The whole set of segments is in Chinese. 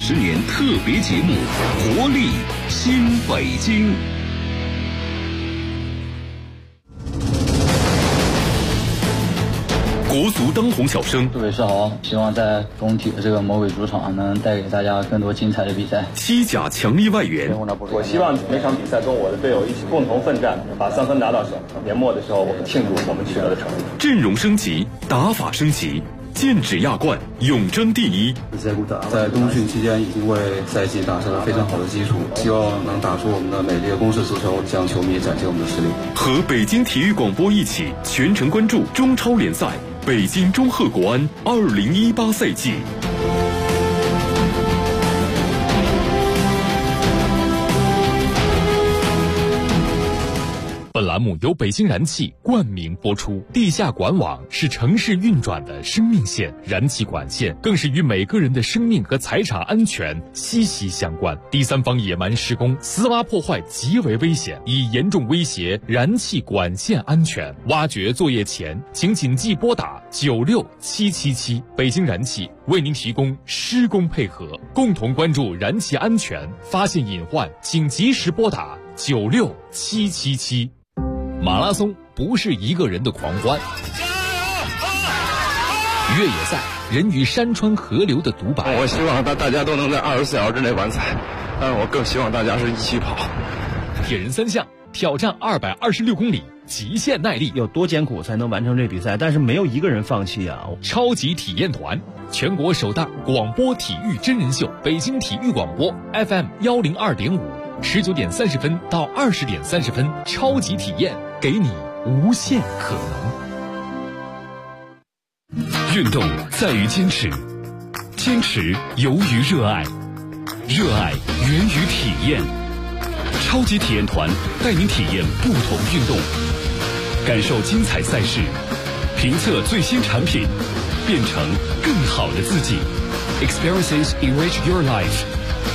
40年特别节目《活力新北京》。国足当红小生， 祝伟世豪，希望在中体的这个魔鬼主场能带给大家更多精彩的比赛。 西甲强力外援， 我希望每场比赛跟我的队友一起共同奋战，把3分拿到手。年末的时候，我们庆祝我们取得的成绩。 阵容升级，打法升级，剑指亚冠，永争第一。 在冬训期间已经为赛季打下了非常好的基础，希望能打出我们的美丽的攻势足球，向球迷展现我们的实力。 和北京体育广播一起全程关注中超联赛。北京中赫国安2018赛季。 本栏目由北京燃气冠名播出。地下管网是城市运转的生命线，燃气管线更是与每个人的生命和财产安全息息相关。第三方野蛮施工、私挖破坏极为危险，已严重威胁燃气管线安全。挖掘作业前，请谨记拨打96777。北京燃气为您提供施工配合，共同关注燃气安全，发现隐患请及时拨打96777。马拉松不是一个人的狂欢，越野赛人与山川河流的独白。 我希望大家都能在24小时之内完赛，但是我更希望大家是一起跑。 铁人3项挑战226公里，极限耐力， 有多艰苦才能完成这比赛？但是没有一个人放弃啊！ 超级体验团，全国首档广播体育真人秀，北京体育广播 FM 102.5，19点30分到20点30分，超级体验，给你无限可能。 运动在于坚持，坚持由于热爱，热爱源于体验。超级体验团带您体验不同运动，感受精彩赛事，评测最新产品，变成更好的自己。Experiences enrich your life。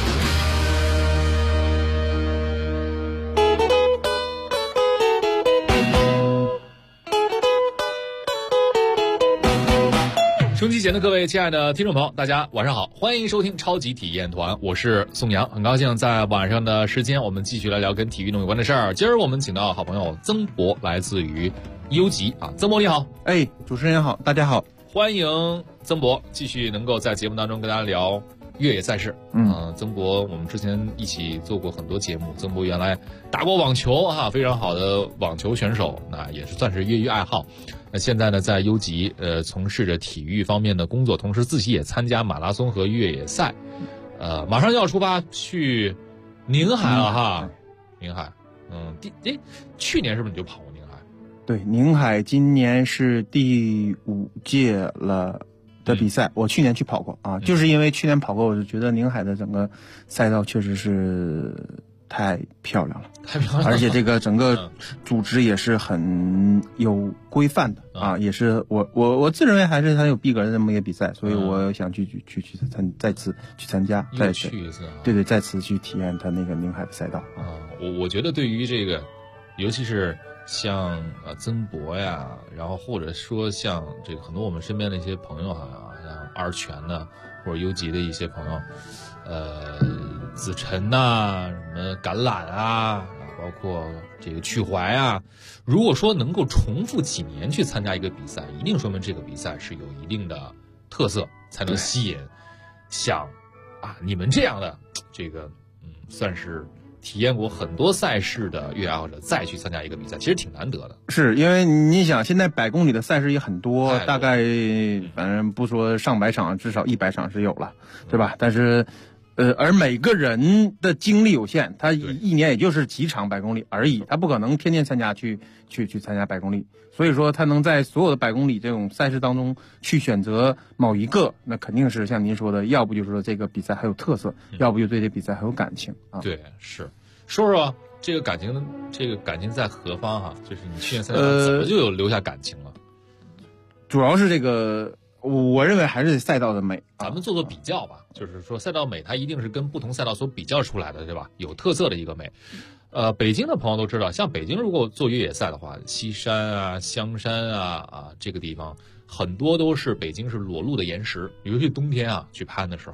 收音机前的各位亲爱的听众朋友，大家晚上好，欢迎收听超级体验团，我是宋阳，很高兴在晚上的时间我们继续来聊跟体育运动有关的事儿。今儿我们请到好朋友曾博，来自于优吉啊，曾博你好。 主持人好，大家好， 欢迎曾博继续能够在节目当中跟大家聊越野赛事。曾博我们之前一起做过很多节目，曾博原来打过网球哈，非常好的网球选手，那也是算是业余爱好。那现在呢，在优吉从事着体育方面的工作，同时自己也参加马拉松和越野赛。马上就要出发去宁海了哈，宁海。去年是不是你就跑过宁海？ 对，宁海今年是第5届了的比赛，我去年去跑过啊，就是因为去年跑过，我就觉得宁海的整个赛道确实是太漂亮了，而且这个整个组织也是很有规范的啊，也是我自认为还是很有逼格的这么一个比赛，所以我想再次去参加，再去一次，对，再次去体验他那个宁海的赛道啊。 我觉得对于这个，尤其是像曾博呀，然后或者说像这个很多我们身边的一些朋友啊，像二泉呢，或者优吉的一些朋友，子晨呐，什么橄榄啊，包括这个曲怀啊，如果说能够重复几年去参加一个比赛，一定说明这个比赛是有一定的特色，才能吸引像你们这样的这个算是体验过很多赛事的越野爱好者再去参加一个比赛，其实挺难得的。 是因为你想，现在100公里的赛事也很多，大概反正不说上百场，至少100场是有了，对吧？但是而每个人的精力有限，他一年也就是几场100公里而已，他不可能天天参加去参加100公里，所以说他能在所有的100公里这种赛事当中去选择某一个，那肯定是像您说的，要不就是说这个比赛很有特色，要不就对这比赛很有感情啊。 对，是说说这个感情在何方哈？就是你去年赛道怎么就有留下感情了？ 主要是这个。我认为还是赛道的美， 咱们做比较吧，就是说赛道美它一定是跟不同赛道所比较出来的，对吧？有特色的一个美。北京的朋友都知道，像北京如果做越野赛的话，西山啊、香山啊这个地方很多都是北京是裸露的岩石，尤其冬天去攀的时候，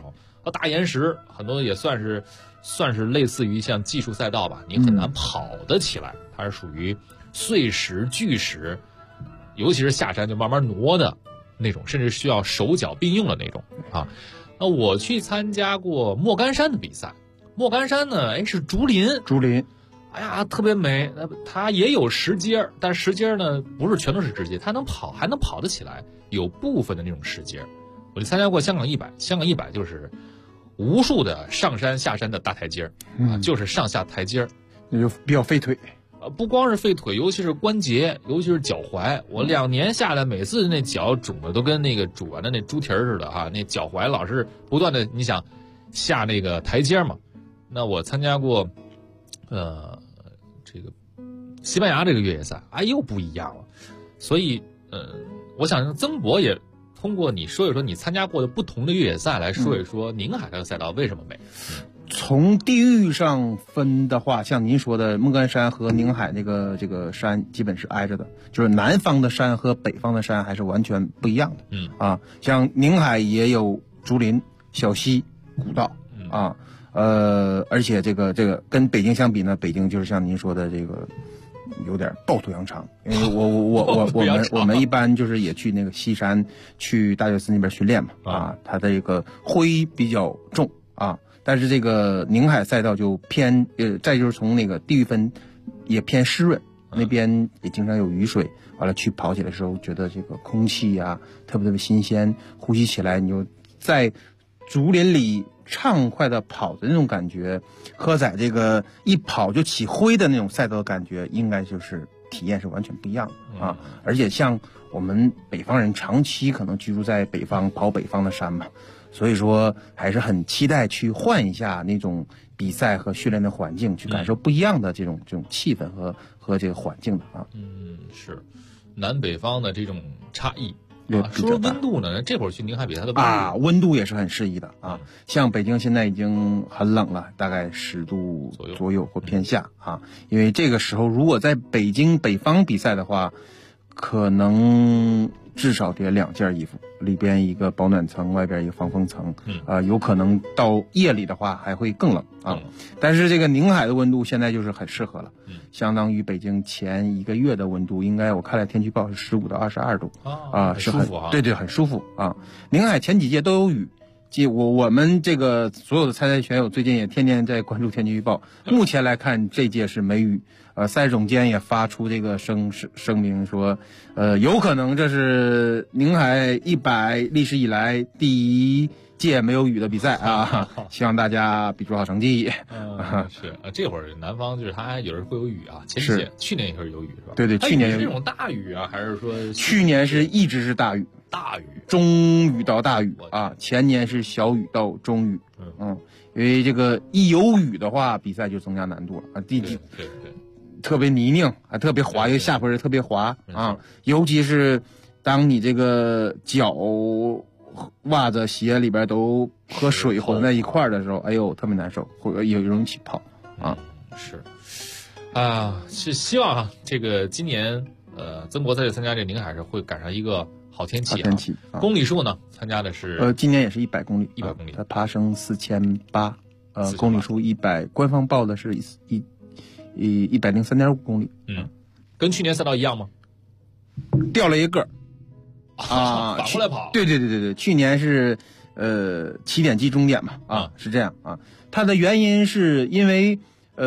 大岩石，很多也算是类似于像技术赛道吧，你很难跑得起来，它是属于碎石巨石，尤其是下山就慢慢挪的那种，甚至需要手脚并用的那种啊。那我去参加过莫干山的比赛，莫干山呢，是竹林，哎呀，特别美。它也有石阶，但石阶呢不是全都是直阶，它能跑，还能跑得起来，有部分的那种石阶。我就参加过香港100，香港100就是无数的上山下山的大台阶啊，就是上下台阶， 那就比较费腿。 不光是费腿，尤其是关节，尤其是脚踝。我2年下来，每次那脚肿的都跟那个煮完的那猪蹄似的哈，那脚踝老是不断的，你想下那个台阶嘛。那我参加过，这个西班牙这个越野赛，又不一样了。所以，我想让曾博也通过你说一说你参加过的不同的越野赛来说一说宁海这个赛道为什么美。 从地域上分的话，像您说的莫干山和宁海这个山基本是挨着的，就是南方的山和北方的山还是完全不一样的。像宁海也有竹林、小溪、古道而且这个跟北京相比呢，北京就是像您说的这个有点趵突羊肠，因为我们一般就是也去那个西山，去大觉寺那边训练嘛它的这个灰比较重但是这个宁海赛道就偏再就是从那个地域分也偏湿润，那边也经常有雨水，完了去跑起来的时候觉得这个空气特别新鲜，呼吸起来你就在竹林里畅快的跑的那种感觉，和在这个一跑就起灰的那种赛道的感觉，应该就是体验是完全不一样的而且像我们北方人长期可能居住在北方，跑北方的山嘛，所以说还是很期待去换一下那种比赛和训练的环境，去感受不一样的这种气氛和这个环境的是南北方的这种差异。 说说温度呢，这会儿去宁海比赛的温度也是很适宜的像北京现在已经很冷了，大概10度左右或偏下因为这个时候如果在北京北方比赛的话，可能至少得2件衣服，里边一个保暖层，外边一个防风层有可能到夜里的话还会更冷但是这个宁海的温度现在就是很适合了相当于北京前1个月的温度，应该我看了天气预报是15到22度是很舒服对，很舒服宁海前几届都有雨，我们这个所有的参赛选手最近也天天在关注天气预报，目前来看这届是没雨赛事总监也发出这个声明说有可能这是宁海100历史以来第一届没有雨的比赛希望大家比出好成绩是这会儿南方就是它有时候会有雨去年也是有雨是吧？ 对，去年是这种大雨还是说去年是一直是大雨，中雨到大雨前年是小雨到中雨因为这个一有雨的话比赛就增加难度了对特别泥泞特别滑，因为下坡特别滑尤其是当你这个脚袜子鞋里边都和水混在一块儿的时候，哎呦特别难受，会有容易起泡是希望这个今年曾博在这参加这宁海是会赶上一个好天气公里数呢参加的是今年也是100公里 100公里他爬升4800公里数100，官方报的是103.5公里跟去年赛道一样吗？ 掉了一个反过来跑对，去年是起点即终点嘛是这样它的原因是因为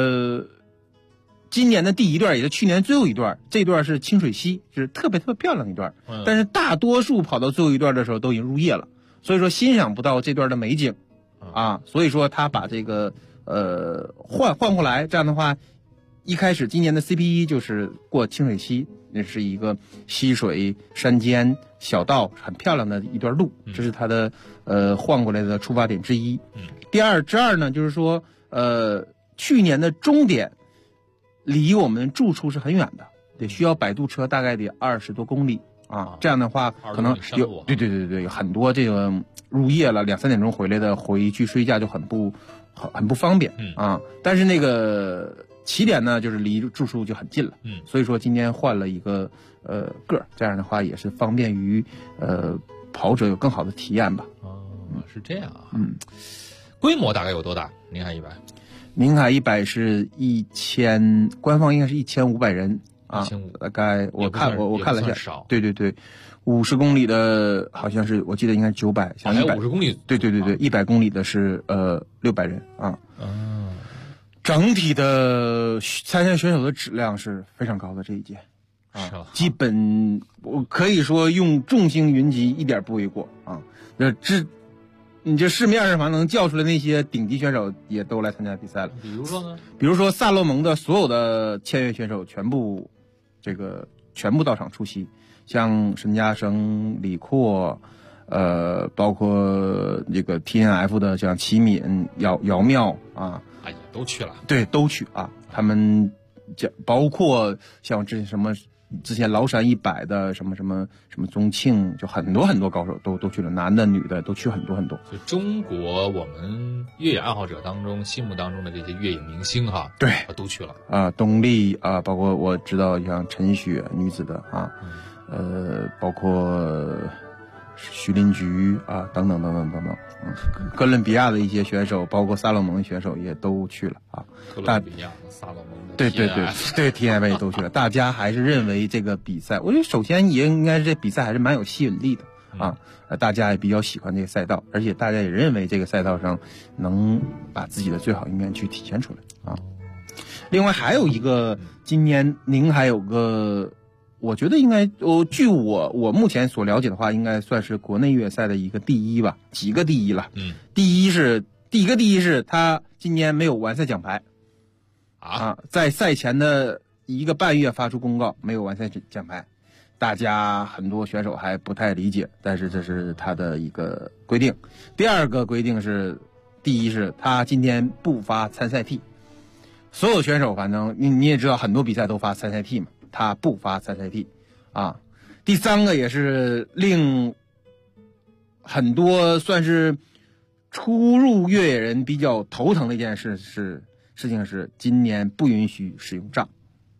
今年的第1段也是去年最后一段，这段是清水溪，就是特别漂亮一段但是大多数跑到最后一段的时候都已经入夜了，所以说欣赏不到这段的美景所以说他把这个换过来，这样的话一开始今年的 CP1 就是过清水溪，那是一个溪水山间小道很漂亮的一段路，这是他的换过来的出发点之一第二呢就是说去年的终点离我们住处是很远的，得需要摆渡车大概得20多公里这样的话可能有对有很多这个入夜了2、3点钟回来的回去睡觉就很不方便但是那个起点呢就是离住宿就很近了所以说今天换了一个这样的话也是方便于跑者有更好的体验吧是这样规模大概有多大？宁海100， 宁海100是1000，官方应该是1500人啊 ，1500， 大概我看了一下， 少， 对，50公里的好像是我记得应该是900，像还有 100， 50公里， 对，100公里的是600人啊。整体的参赛选手的质量是非常高的这一届啊，基本我可以说用众星云集一点不为过啊。你这市面上反正能叫出来那些顶级选手也都来参加比赛了。 比如说呢？ 比如说萨洛蒙的所有的签约选手全部到场出席，像沈嘉诚、李阔，包括这个 TNF 的像齐敏、姚妙啊， 也都去了。 对，都去啊。他们包括像之前崂山100的什么宗庆，就很多高手都去了，男的女的都去很多。 就中国我们越野爱好者当中心目当中的这些越野明星哈， 对， 都去了啊，东丽啊，包括我知道像陈雪女子的啊，包括徐林菊啊，等等，哥伦比亚的一些选手，包括萨洛蒙的选手也都去了啊。 哥伦比亚、萨洛蒙的， 对 ，TNF 也都去了。大家还是认为这个比赛，我觉得首先也应该是这比赛还是蛮有吸引力的啊，大家也比较喜欢这个赛道，而且大家也认为这个赛道上能把自己的最好一面去体现出来啊。另外还有一个，今年宁海有个。我觉得应该，据我目前所了解的话，应该算是国内越野赛的一个第一吧，几个第一了。第一是他今年没有完赛奖牌，在赛前的1个半月发出公告，没有完赛奖牌，大家很多选手还不太理解，但是这是他的一个规定。第二个规定是，第一是他今天不发参赛替，所有选手反正你也知道，很多比赛都发参赛替嘛。他不发参赛替，啊，第三个也是令很多算是初入越野人比较头疼的一件事情是，今年不允许使用杖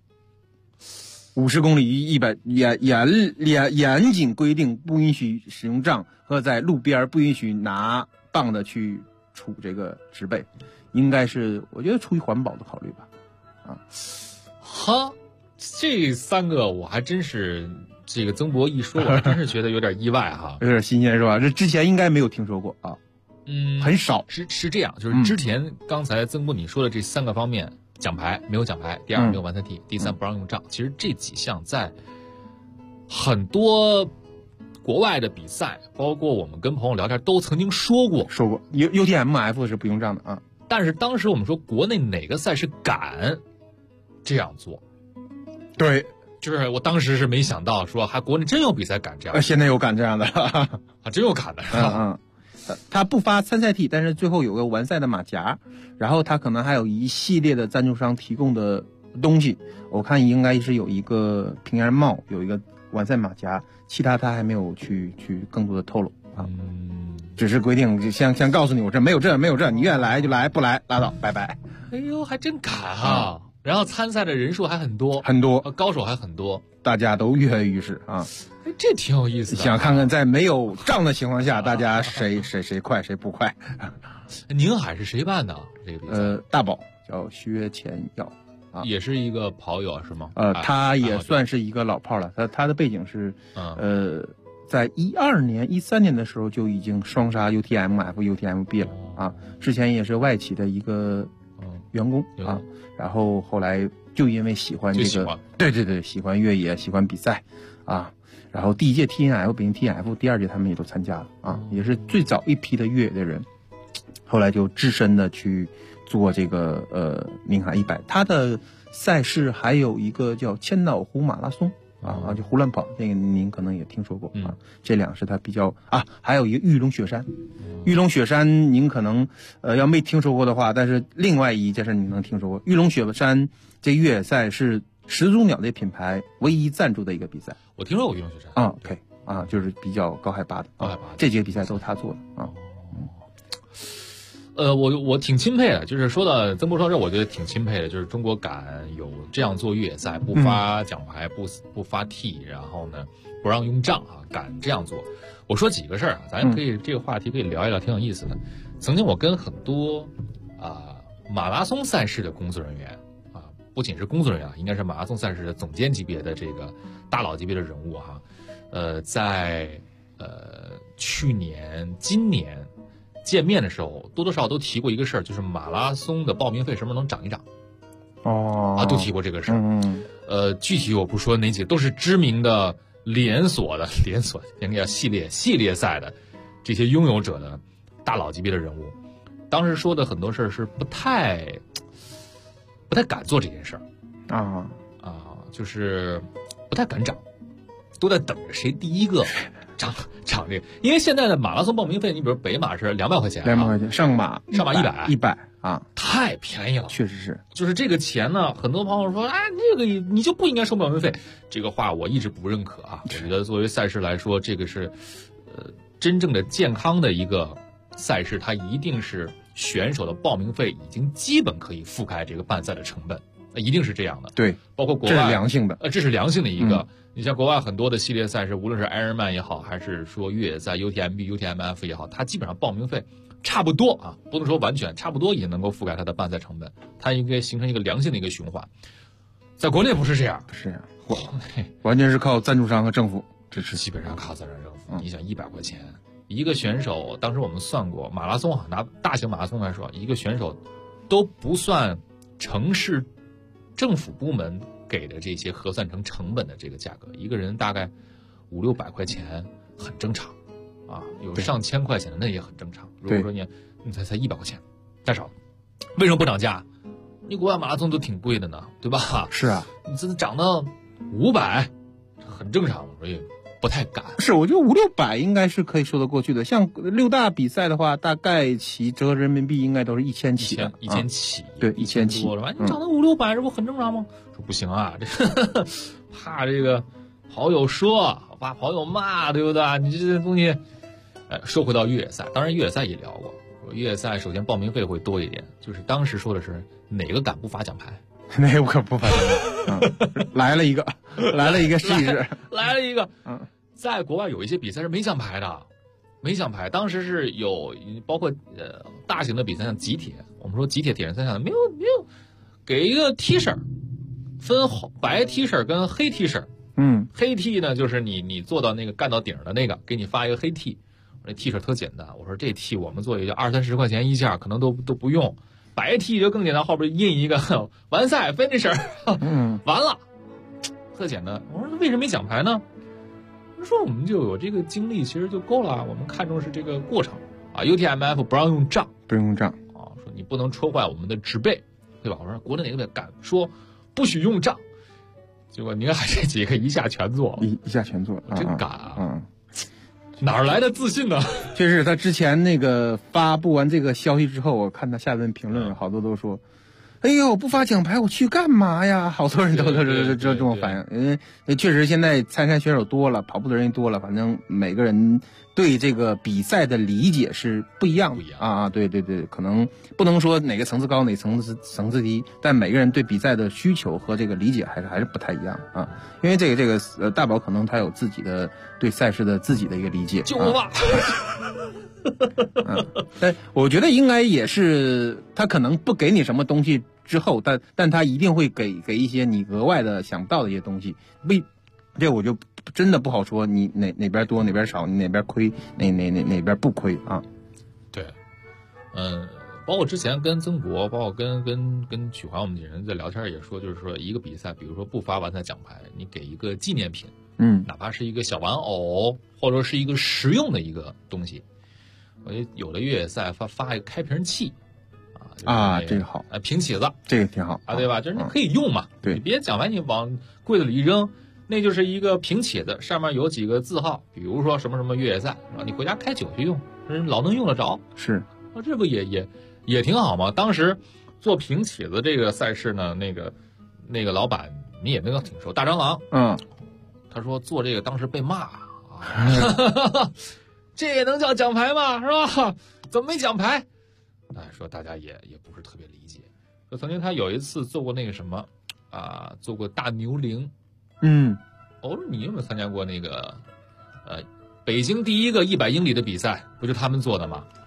，50公里100严谨规定不允许使用杖，和在路边不允许拿棒的去杵这个植被，应该是我觉得出于环保的考虑吧，啊， 哈。这3个我还真是，这个曾博一说，我还真是觉得有点意外哈， 有点新鲜是吧？这之前应该没有听说过啊，很少。 是这样，就是之前刚才曾博你说的这3个方面，奖牌没有奖牌，第2没有完赛替，第3不让用杖。其实这几项在很多国外的比赛，包括我们跟朋友聊天都曾经说过 UTMF 是不用杖的啊， 但是当时我们说国内哪个赛事敢这样做？ 对， 就是我当时是没想到说还国内真有比赛敢这样， 现在有敢这样的真有敢的是吧？ 他不发参赛替，但是最后有个完赛的马甲，然后他可能还有一系列的赞助商提供的东西，我看应该是有一个平安帽，有一个完赛马甲，其他他还没有去更多的透露啊。只是规定像告诉你，我这没有这，你愿意来就来，不来拉倒，拜拜。 哎呦，还真敢啊！然后参赛的人数还很多，高手还很多， 大家都跃跃欲试啊！ 哎，这挺有意思的。 想看看在没有杖的情况下，大家谁快谁不快？ 宁海是谁办的这个比赛？ 大宝叫薛前耀啊， 也是一个跑友是吗？ 他也算是一个老炮了。他的背景是在12年、13年的时候就已经双杀 UTMF、UTMB 了啊。之前也是外企的一个员工啊。然后后来就因为喜欢这个，对，喜欢越野，喜欢比赛，啊，然后第1届 TNF 北京 TNF， 第2届他们也都参加了啊，也是最早一批的越野的人，后来就只身的去做这个宁海100，他的赛事还有一个叫千岛湖马拉松啊，就胡乱跑，那个您可能也听说过啊，这2是他比较啊，还有一个玉龙雪山。玉龙雪山您可能要没听说过的话，但是另外一件事你能听说过。玉龙雪山这越野赛是始祖鸟的品牌唯一赞助的一个比赛。 我听说过玉龙雪山啊 ，OK 啊，就是比较高海拔的，这几个比赛都是他做的啊。 我挺钦佩的，就是说到曾博说这，我觉得挺钦佩的，就是中国敢有这样做越野赛，不发奖牌，不发替，然后呢不让用杖啊，敢这样做。我说几个事儿啊，咱可以这个话题可以聊一聊，挺有意思的。 曾经我跟很多马拉松赛事的工作人员不仅是工作人员，应该是马拉松赛事的总监级别的这个大佬级别的人物在去年、今年见面的时候，多多少少都提过一个事儿，就是马拉松的报名费什么时候能涨一涨？都提过这个事儿。具体我不说哪几个，都是知名的连锁应该叫系列赛的这些拥有者的大佬级别的人物，当时说的很多事儿是不太敢做这件事儿就是不太敢涨，都在等着谁第一个涨这个。因为现在的马拉松报名费，你比如北马是200块钱 ，200块钱，上马100 太便宜了， 确实是。 就是这个钱呢，很多朋友说那个你就不应该收报名费，这个话我一直不认可我觉得作为赛事来说，这个是真正的健康的一个赛事，它一定是选手的报名费已经基本可以覆盖这个办赛的成本，一定是这样的。 对， 包括国外这是良性的， 这是良性的一个。你像国外很多的系列赛事，无论是 Ironman 也好，还是说越野赛 UTMB、UTMF 也好，它基本上报名费差不多不能说完全，差不多也能够覆盖它的办赛成本，它应该形成一个良性的一个循环。在国内不是这样， 完全是靠赞助商和政府支持， 基本上靠赞助商政府。你想100块钱一个选手，当时我们算过，马拉松拿大型马拉松来说，一个选手都不算城市政府部门给的这些核算成成本的这个价格，一个人大概500-600块钱很正常有上千块钱的那也很正常。如果说你才100块钱太少了，为什么不涨价？你国外马拉松都挺贵的呢，对吧？ 是啊， 你这涨到500很正常，所以不太敢。 是，我觉得500-600应该是可以说得过去的。像6大比赛的话，大概其折合人民币应该都是1000起的 ，1000起， 对，1000起。 你涨到500-600，这不很正常吗？说不行这怕这个跑友说，怕跑友骂，对不对？你这东西，说回到越野赛，当然越野赛也聊过。越野赛首先报名费会多一点，就是当时说的是哪个敢不发奖牌？ 哪个敢不发奖牌？来了一个试一试， 来了一个。在国外有一些比赛是没奖牌的，当时是有包括大型的比赛，像极铁，我们说极铁铁人三项没有给一个 T 恤，分白 T 恤跟黑 T 恤。黑 T 呢就是你做到那个干到顶的那个，给你发一个黑 T。那 T 恤特简单，我说这 T 我们做也就20-30块钱一件，可能都不用。白 T 就更简单，后边印一个完赛 finisher， 完了，特简单。我说为什么没奖牌呢？他说我们就有这个经历，其实就够了。我们看重是这个过程UTMF 不让用杖，说你不能戳坏我们的植被，对吧？我说国内哪个敢说不许用杖？结果宁海这几个一下全做了， 一下全做了， 真敢哪来的自信呢？ 确实，他之前那个发布完这个消息之后，我看他下面评论好多都说：“哎呦，不发奖牌我去干嘛呀？”好多人都这么反应，因为确实现在参赛选手多了，跑步的人也多了，反正每个人对这个比赛的理解是不一样的对，可能不能说哪个层次高哪个层次低，但每个人对比赛的需求和这个理解还是不太一样因为这个大宝可能他有自己的对赛事的自己的一个理解， 救我吧！ 但我觉得应该也是他可能不给你什么东西之后，但他一定会给一些你额外的想不到的一些东西。这我就真的不好说，你哪边多哪边少，你哪边亏哪边不亏对，包括之前跟曾博，包括跟曲华我们几人在聊天也说，就是说一个比赛，比如说不发完赛奖牌，你给一个纪念品，哪怕是一个小玩偶，或者是一个实用的一个东西。我觉得有的越野赛发一个开瓶器这个好， 瓶起子， 这个挺好对吧？就是你可以用嘛， 对， 你别奖牌你往柜子里一扔，那就是一个瓶起子，上面有几个字号，比如说什么什么越野赛，你回家开酒去用，老能用得着， 是， 这不也挺好吗？当时做瓶起子这个赛事呢，那个老板你也跟他挺熟，大蟑螂，他说做这个当时被骂这也能叫奖牌吗？是吧？怎么没奖牌？说大家也不是特别理解。说曾经他有一次做过那个什么做过大牛铃。我说你有没有参加过那个北京第一个100英里的比赛？不就他们做的吗？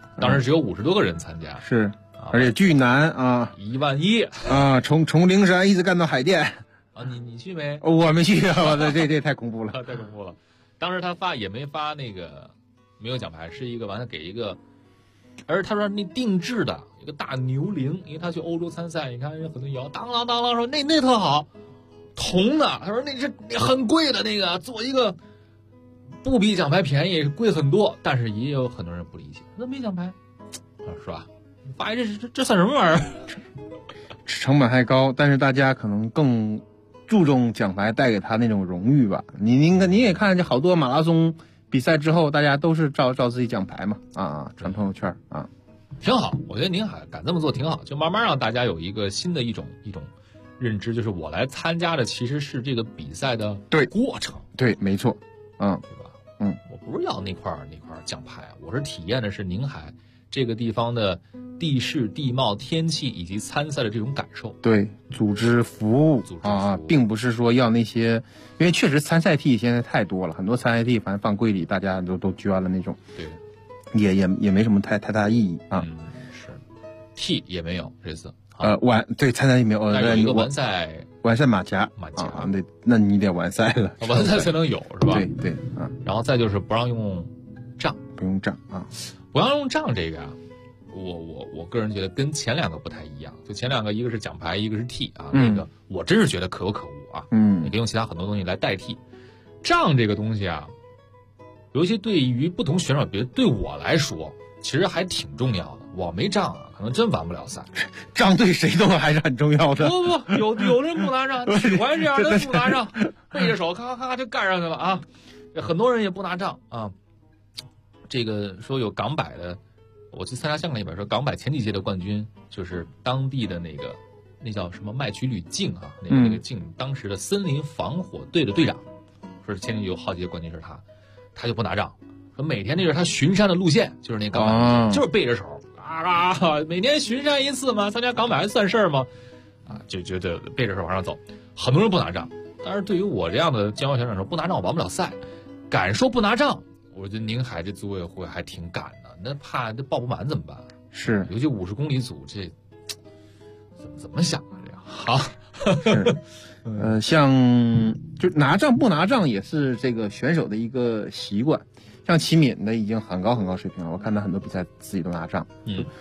当时只有50多个人参加， 是，而且巨难啊 ，11000 啊，从灵山一直干到海淀啊，你去没？ 我没去啊，这太恐怖了， 太恐怖了。当时他也没发那个没有奖牌，是一个完了给一个，而他说那定制的一个大牛铃，因为他去欧洲参赛，你看人很多摇当啷当啷说那特好，铜的，他说那是很贵的那个，做一个不比奖牌便宜，贵很多，但是也有很多人不理解，那没奖牌，是吧？发这算什么玩意儿？ 成本还高，但是大家可能更注重奖牌带给他那种荣誉吧。你也看，就好多马拉松比赛之后，大家都是照自己奖牌嘛，传朋友圈啊， 挺好。我觉得宁海敢这么做挺好，就慢慢让大家有一个新的一种认知，就是我来参加的其实是这个比赛的过程。 对，没错， 对吧？我不是要那块奖牌，我是体验的是宁海这个地方的地势、地貌、天气以及参赛的这种感受。 对，组织服务啊，并不是说要那些，因为确实参赛替现在太多了，很多参赛替反正放柜里，大家都捐了那种， 对， 也没什么太大意义啊。 是，替也没有这次。 对参赛也没有， 但有一个完赛马甲啊，那你得完赛了， 完赛才能有是吧？ 对啊。 然后再就是不让用杖， 不用杖啊。 不让用杖这个啊，我个人觉得跟前2个不太一样。就前2个，一个是奖牌，一个是替啊，那个我真是觉得可有可无啊。你可以用其他很多东西来代替。杖这个东西啊，尤其对于不同选手，比如对我来说，其实还挺重要的。我没杖啊，可能真完不了赛。 杖对谁都还是很重要的。 不，有人不拿杖，喜欢这样的不拿杖，背着手咔咔就干上去了啊。很多人也不拿杖啊。这个说有港百的，我去参加香港100，说港百前几届的冠军就是当地的那叫什么麦曲吕静啊，那个静当时的森林防火队的队长，说是前几有好几个冠军是他就不拿杖，说每天那是他巡山的路线，就是那港百就是背着手每天巡山一次嘛，参加港百还算事儿吗？就觉得背着手往上走，很多人不拿杖，但是对于我这样的健康选手说不拿杖我完不了赛，敢说不拿杖。我觉得宁海这组委会还挺敢的，那怕这报不满怎么办？ 是， 尤其50公里组，这怎么想的这样？好， 是，像就拿杖不拿杖也是这个选手的一个习惯。像齐敏的已经很高水平了，我看他很多比赛自己都拿杖。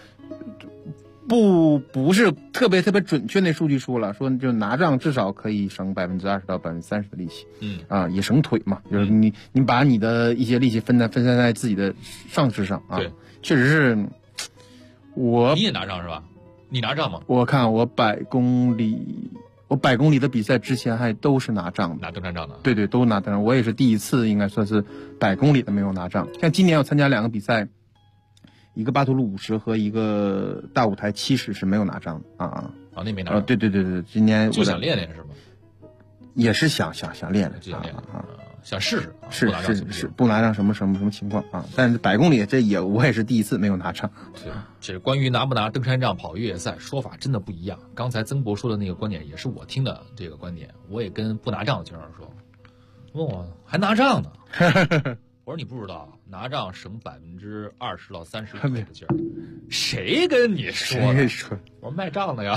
不是特别准确那数据说了，说就拿杖至少可以省20%到30%的力气，也省腿嘛，就是你把你的一些力气分散在自己的上肢上啊。 对， 确实是。你也拿杖是吧？你拿杖吗？ 我看我100公里的比赛之前还都是拿杖的， 拿登山杖的。 对，都拿登山。我也是第一次，应该算是100公里的没有拿杖。像今年我参加2个比赛。一个巴图鲁50和一个大舞台70是没有拿杖的啊， 那没拿杖。 对，今年就想练是吗？ 也是想练想试试，是不拿杖什么情况啊？但是100公里我也是第一次没有拿杖。 对，这关于拿不拿登山杖跑越野赛说法真的不一样。刚才曾博说的那个观点也是我听的这个观点，我也跟不拿杖的选手说，问我还拿杖呢。我说你不知道，拿杖省20%到30%腿的劲儿，谁跟你说的？我说卖杖的呀。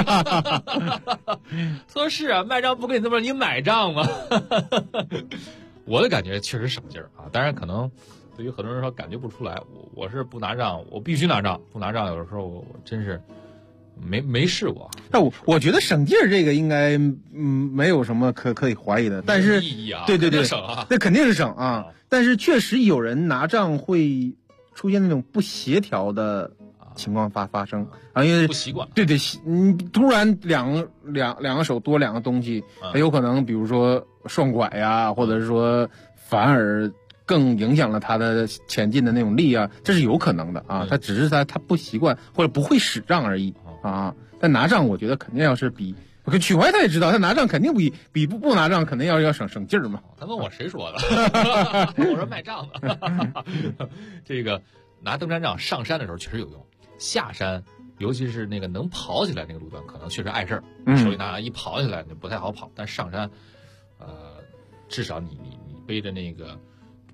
说是啊，卖杖不跟你这么说，你买杖吗？我的感觉确实省劲儿啊，当然可能对于很多人说感觉不出来，我是不拿杖，我必须拿杖，不拿杖有的时候我真是没试过。 但我觉得省劲儿这个应该没有什么可以怀疑的，但是意义啊， 对， 省啊， 那肯定是省啊。但是确实有人拿杖会出现那种不协调的情况发生啊，因为不习惯。 对，突然两个手多2个东西，它有可能比如说双拐呀，或者是说反而更影响了他的前进的那种力啊，这是有可能的啊。他只是他不习惯或者不会使杖而已啊。但拿杖我觉得肯定要是比。曲怀他也知道，他拿杖肯定比不拿杖肯定要省劲儿嘛。 他问我谁说的，我说卖杖的。这个拿登山杖上山的时候确实有用，下山尤其是那个能跑起来那个路段，可能确实碍事儿。手里拿一跑起来就不太好跑，但上山，至少你背着那个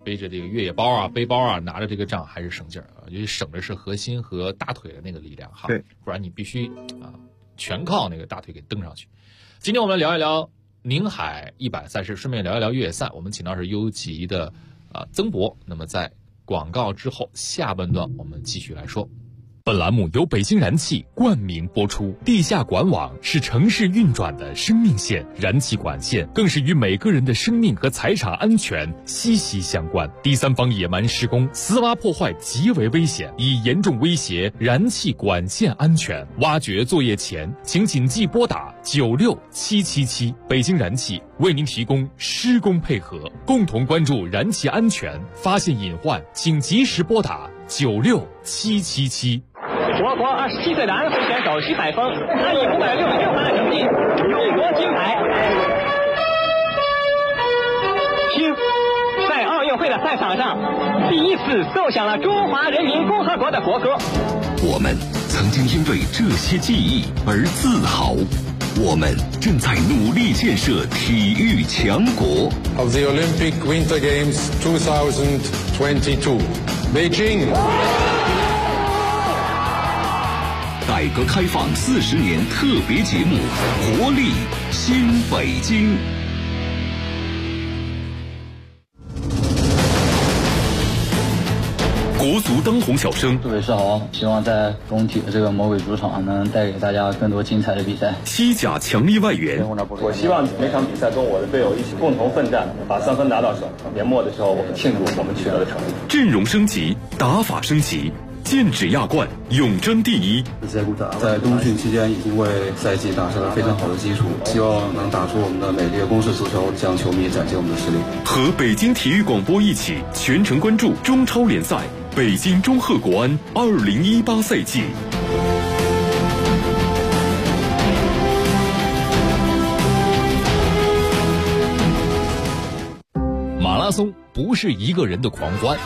背着这个越野包啊、背包啊，拿着这个杖还是省劲儿啊，因为省的是核心和大腿的那个力量哈。 对， 不然你必须全靠那个大腿给蹬上去。今天我们聊一聊宁海100赛事，顺便聊一聊越野赛。我们请到是优级的曾博。那么在广告之后，下半段我们继续来说。 本栏目由北京燃气冠名播出。地下管网是城市运转的生命线，燃气管线更是与每个人的生命和财产安全息息相关。第三方野蛮施工、私挖破坏极为危险，已严重威胁燃气管线安全。挖掘作业前，请谨记拨打96777。北京燃气为您提供施工配合，共同关注燃气安全，发现隐患请及时拨打96777。 我国27岁的安徽选手徐海峰，他以566分的成绩勇夺金牌。听，在奥运会的赛场上，第一次奏响了中华人民共和国的国歌。 我们曾经因为这些记忆而自豪，我们正在努力建设体育强国。 Of the Olympic Winter Games 2022, Beijing。 改革开放40年特别节目，活力新北京。国足当红小生， 各位是好，希望在工体的这个魔鬼主场能带给大家更多精彩的比赛。 西甲强力外援， 我希望每场比赛中我的队友一起共同奋战，把3分拿到手。年末的时候，我们庆祝我们取得的成绩。 阵容升级，打法升级。剑指亚冠，永争第一。 在冬训期间已经为赛季打下了非常好的基础，希望能打出我们的美丽的攻势足球，向球迷展现我们的实力。 和北京体育广播一起全程关注中超联赛北京中赫国安2018赛季。 马拉松不是一个人的狂欢。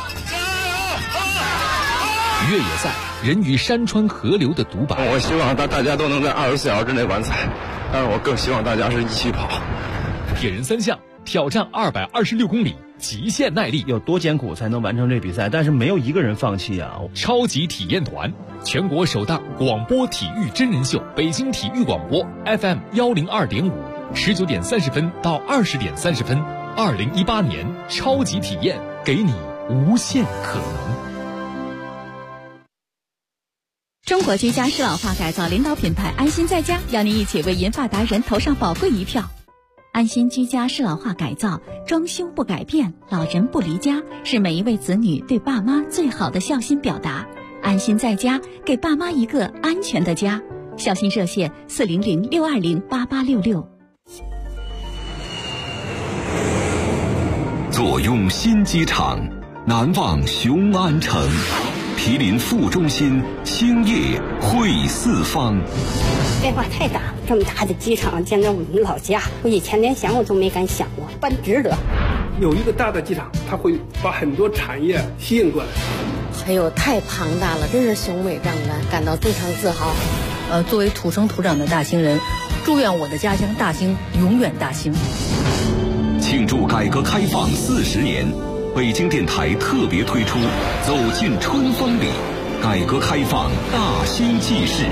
越野赛，人与山川河流的独白。 我希望大家都能在24小时之内完赛，但是我更希望大家是一起跑。 铁人3项挑战226公里，极限耐力， 有多艰苦才能完成这比赛？但是没有一个人放弃啊！ 超级体验团，全国首档广播体育真人秀，北京体育广播 FM 102.5，19点30分到20点30分，2018年超级体验，给你无限可能。 中国居家适老化改造领导品牌安心在家邀您一起为银发达人投上宝贵一票。安心居家适老化改造，装修不改变，老人不离家，是每一位子女对爸妈最好的孝心表达。安心在家，给爸妈一个安全的家。孝心热线400-620-8866。 坐拥新机场，难忘雄安城。毗邻副中心，兴业汇四方。 变化太大，这么大的机场建在我们老家，我以前连想我都没敢想过，办值得。 有一个大的机场，它会把很多产业吸引过来。 哎呦，太庞大了，真是雄伟壮观，感到非常自豪。 作为土生土长的大兴人，祝愿我的家乡大兴永远大兴。 庆祝改革开放40年。北京电台特别推出《走进春风里》，改革开放大兴纪事。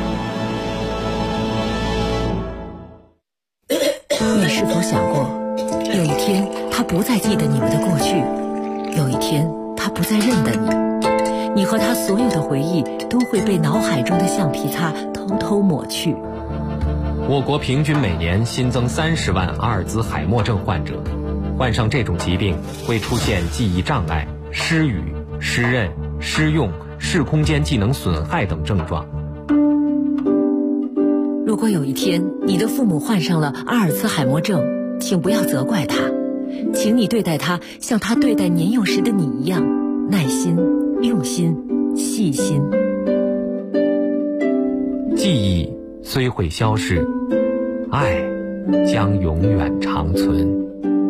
你是否想过，有一天他不再记得你们的过去，有一天他不再认得你，你和他所有的回忆都会被脑海中的橡皮擦偷偷抹去。 我国平均每年新增30万阿尔兹海默症患者。患上这种疾病会出现记忆障碍、失语、失认、失用、视空间技能损害等症状。 如果有一天你的父母患上了阿尔兹海默症，请不要责怪他，请你对待他像他对待年幼时的你一样，耐心、用心、细心。 记忆虽会消逝，爱将永远长存。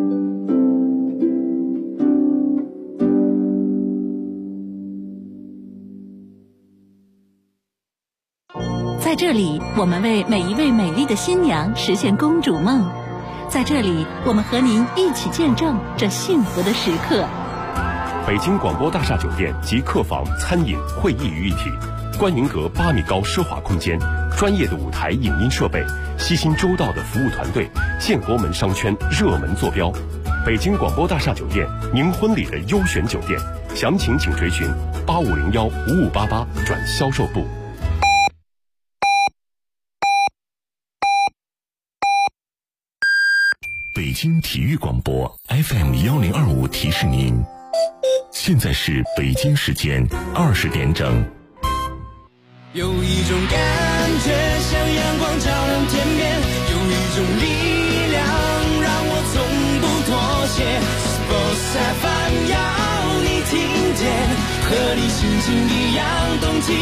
在这里，我们为每一位美丽的新娘实现公主梦。在这里，我们和您一起见证这幸福的时刻。 北京广播大厦酒店集客房、餐饮、会议于一体，观云阁8米高奢华空间，专业的舞台影音设备，悉心周到的服务团队，建国门商圈热门坐标。北京广播大厦酒店，您婚礼的优选酒店，详情请垂询8501-5588转销售部。北京体育广播 FM1025提示您，现在是北京时间20点整。 有一种感觉像阳光照亮天边，有一种力量让我从不妥协。Sports FM 要你听见，和你心情一样动起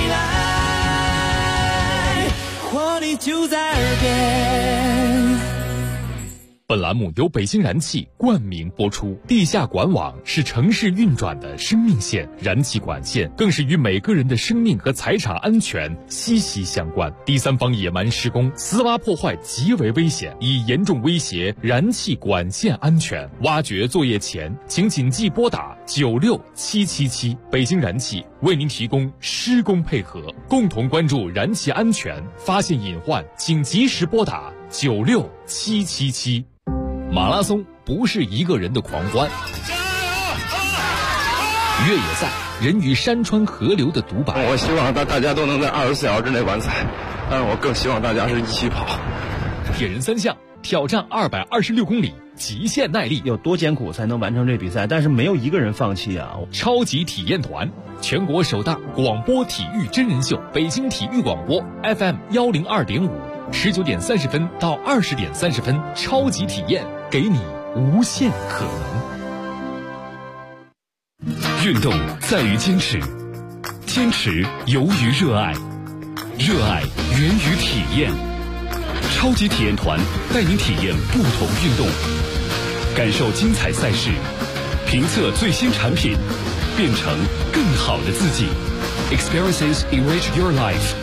来，活力就在耳边。 本栏目由北京燃气冠名播出。地下管网是城市运转的生命线，燃气管线更是与每个人的生命和财产安全息息相关。第三方野蛮施工、私挖破坏极为危险，已严重威胁燃气管线安全。挖掘作业前，请谨记拨打96777。北京燃气为您提供施工配合，共同关注燃气安全，发现隐患请及时拨打96777。马拉松不是一个人的狂欢，越野赛人与山川河流的独白。 我希望大家都能在24小时之内完赛，但是我更希望大家是一起跑。 铁人三项挑战226公里，极限耐力， 有多艰苦才能完成这比赛？但是没有一个人放弃啊！ 超级体验团，全国首大广播体育真人秀，北京体育广播 FM102.5，19点30分到20点30分，超级体验，给你无限可能。运动在于坚持，坚持由于热爱，热爱源于体验。超级体验团带您体验不同运动，感受精彩赛事，评测最新产品，变成更好的自己。Experiences enrich your life。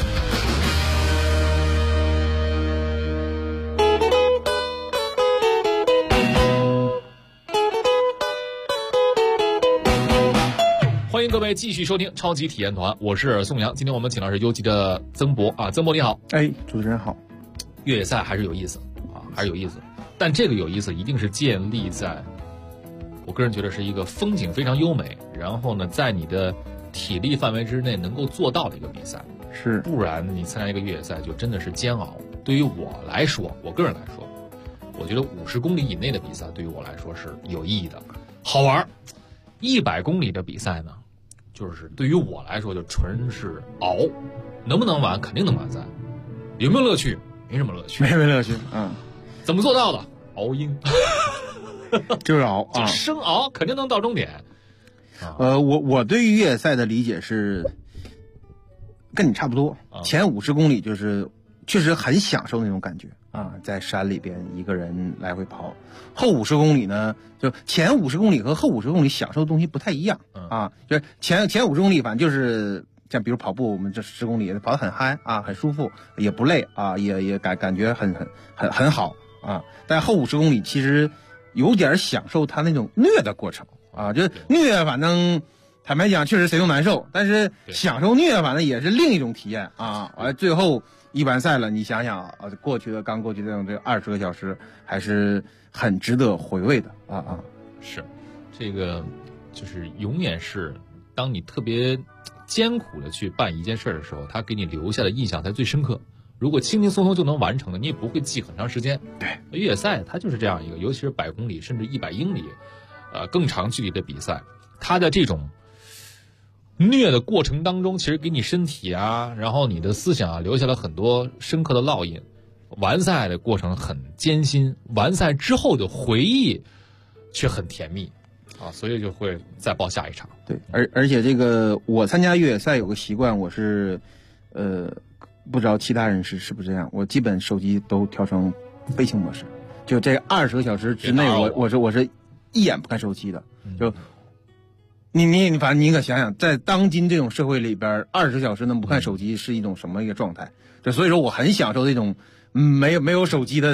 欢迎各位继续收听超级体验团，我是宋阳。今天我们请到是优级的曾博啊，曾博你好。 哎，主持人好。 越野赛还是有意思啊，还是有意思，但这个有意思一定是建立在，我个人觉得是一个风景非常优美，然后呢，在你的体力范围之内能够做到的一个比赛。 是， 不然你参加一个越野赛就真的是煎熬。对于我来说，我个人来说，我觉得50公里以内的比赛对于我来说是有意义的，好玩。100公里的比赛呢，就是对于我来说就纯是熬，能不能完？肯定能完赛。有没有乐趣？没什么乐趣， 没乐趣。嗯， 怎么做到的？熬鹰， 就是熬啊， 就生熬，肯定能到终点。 我对于越野赛的理解是跟你差不多。前50公里就是确实很享受那种感觉啊，在山里边一个人来回跑。后50公里呢，就前50公里和后50公里享受的东西不太一样啊。就是前50公里反正就是像比如跑步，我们这10公里跑得很嗨啊，很舒服，也不累啊，也感觉很好啊。但后50公里其实有点享受它那种虐的过程啊，就是虐，反正坦白讲确实谁都难受，但是享受虐反正也是另一种体验啊。而最后一完赛了，你想想啊，刚过去这20个小时还是很值得回味的啊。 是，这个就是永远是当你特别艰苦的去办一件事的时候，他给你留下的印象才最深刻。如果轻轻松松就能完成的，你也不会记很长时间。 对， 越野赛它就是这样一个，尤其是100公里甚至100英里，更长距离的比赛，它的这种虐的过程当中，其实给你身体啊，然后你的思想啊，留下了很多深刻的烙印。完赛的过程很艰辛，完赛之后的回忆却很甜蜜。啊，所以就会再报下一场。 对，而且这个我参加越野赛有个习惯，我是，不知道其他人是不是这样，我基本手机都调成飞行模式，就这20个小时之内，我是一眼不看手机的。就你反正你可想想，在当今这种社会里边，20个小时能不看手机是一种什么一个状态？就所以说我很享受这种没有手机的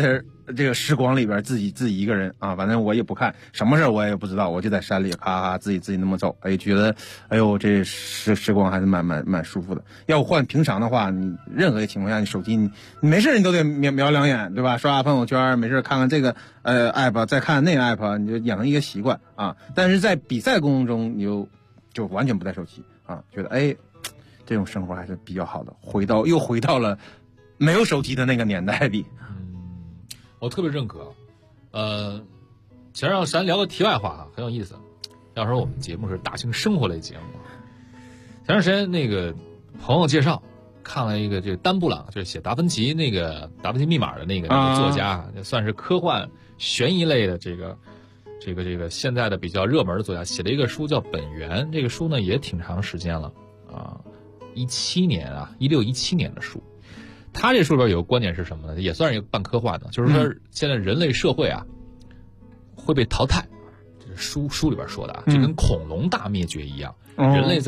这个时光里边自己一个人啊，反正我也不看什么事我也不知道，我就在山里咔咔自己那么走，哎，觉得哎呦这时光还是蛮舒服的。要换平常的话，你任何情况下你手机你没事你都得瞄两眼，对吧？刷朋友圈没事看看这个app， 再看那个 app， 你就养成一个习惯啊。但是在比赛过程中，你就完全不带手机啊，觉得哎这种生活还是比较好的，又回到了没有手机的那个年代里。 我特别认可。想让咱聊个题外话啊，很有意思。要说我们节目是大型生活类节目，前段时间那个朋友介绍看了一个这个丹布朗，就是写达芬奇那个达芬奇密码的那个作家，算是科幻悬疑类的这个现在的比较热门的作家，写了一个书叫《本源》。这个书呢也挺长时间了啊，16、17年的书。他这书里边有个观点是什么呢？也算是一个半科幻的，就是说现在人类社会啊会被淘汰。这是书里边说的啊，就跟恐龙大灭绝一样，人类在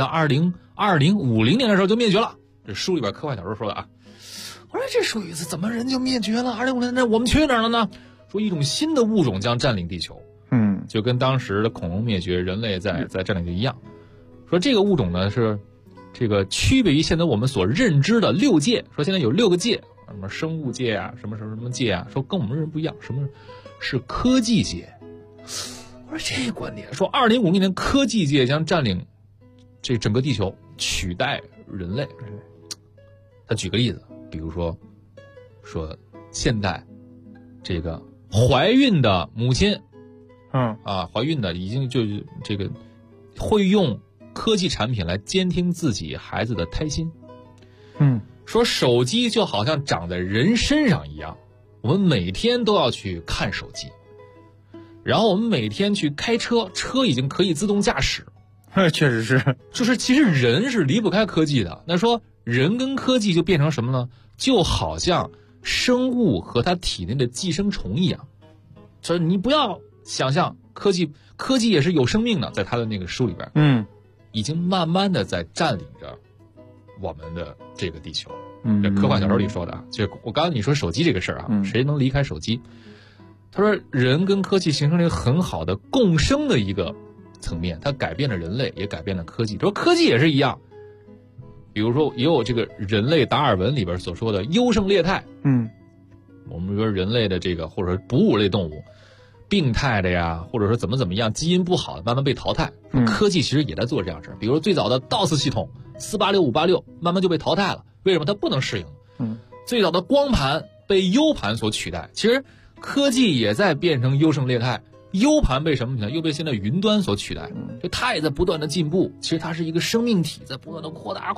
2050年的时候就灭绝了。这书里边科幻小说说的啊。我说这属于是怎么人就灭绝了？2050年那我们去哪儿了呢？说一种新的物种将占领地球，就跟当时的恐龙灭绝，人类在占领就一样。说这个物种呢是这个区别于现在我们所认知的6界，说现在有6个界，什么生物界啊，什么界啊，说跟我们人不一样，什么是科技界？我说这观点，说2050年科技界将占领这整个地球，取代人类。他举个例子，比如说现在这个怀孕的母亲，怀孕的已经就是这个会用科技产品来监听自己孩子的胎心。说手机就好像长在人身上一样，我们每天都要去看手机，然后我们每天去开车，车已经可以自动驾驶。 确实是， 就是其实人是离不开科技的。那说人跟科技就变成什么呢？就好像生物和它体内的寄生虫一样。所以你不要想象科技也是有生命的，在他的那个书里边，已经慢慢的在占领着我们的这个地球。这科幻小说里说的啊，就我刚刚你说手机这个事儿啊，谁能离开手机？他说人跟科技形成了一个很好的共生的一个层面，它改变了人类，也改变了科技。说科技也是一样，比如说也有这个人类达尔文里边所说的优胜劣汰。我们说人类的这个或者说哺乳类动物病态的呀，或者说怎么样，基因不好的慢慢被淘汰。科技其实也在做这样事儿，比如说最早的 DOS 系统486、586慢慢就被淘汰了，为什么？它不能适应。最早的光盘被 U 盘所取代，其实科技也在变成优胜劣汰。U 盘被什么取代？又被现在云端所取代。就它也在不断的进步，其实它是一个生命体在不断的扩大。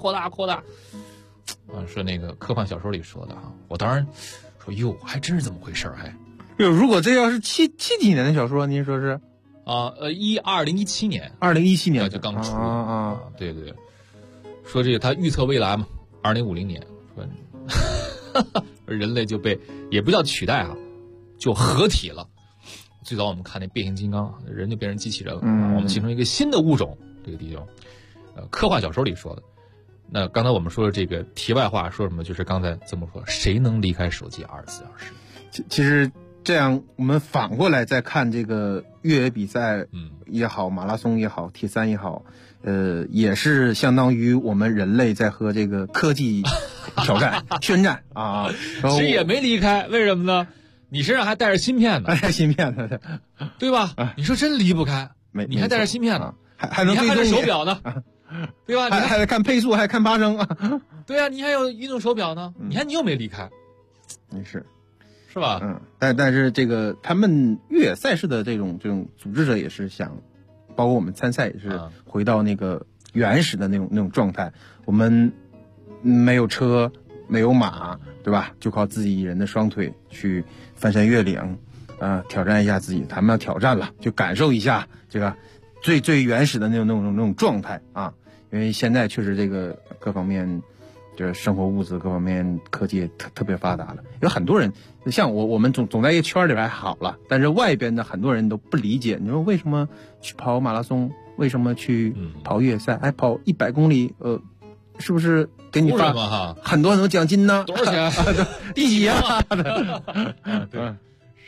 是那个科幻小说里说的啊，我当然说哟，还真是这么回事儿。 如果这要是七几年的小说，您说是 2017年就刚出对，说这个他预测未来嘛，2050年说人类就被也不叫取代啊，就合体了。最早我们看那变形金刚，人就变成机器人了，我们形成一个新的物种，这个地球，科幻小说里说的。那刚才我们说的这个题外话说什么？就是刚才这么说，谁能离开手机24小时？ 其实这样，我们反过来再看这个越野比赛也好，马拉松也好，铁三也好，也是相当于我们人类在和这个科技挑战宣战啊。 其实也没离开，为什么呢？你身上还带着芯片呢，对吧？你说真离不开，你还带着芯片呢， 还能你还看着手表呢，对吧？ 还得看配速，还看8升啊。 对啊，你还有运动手表呢，你看你又没离开，是吧？ 但是这个他们越野赛事的这种组织者也是想，包括我们参赛也是回到那个原始的那种状态。我们没有车，没有马，对吧？就靠自己人的双腿去翻山越岭，挑战一下自己。他们要挑战了，就感受一下这个最原始的那种状态啊！因为现在确实这个各方面，就是生活物质各方面科技特别发达了。有很多人像我们总在一个圈里边还好了，但是外边的很多人都不理解。你说为什么去跑马拉松？为什么去跑越野赛？还跑100公里？是不是给你发很多奖金呢？ 多少钱？ 第几啊？ 对，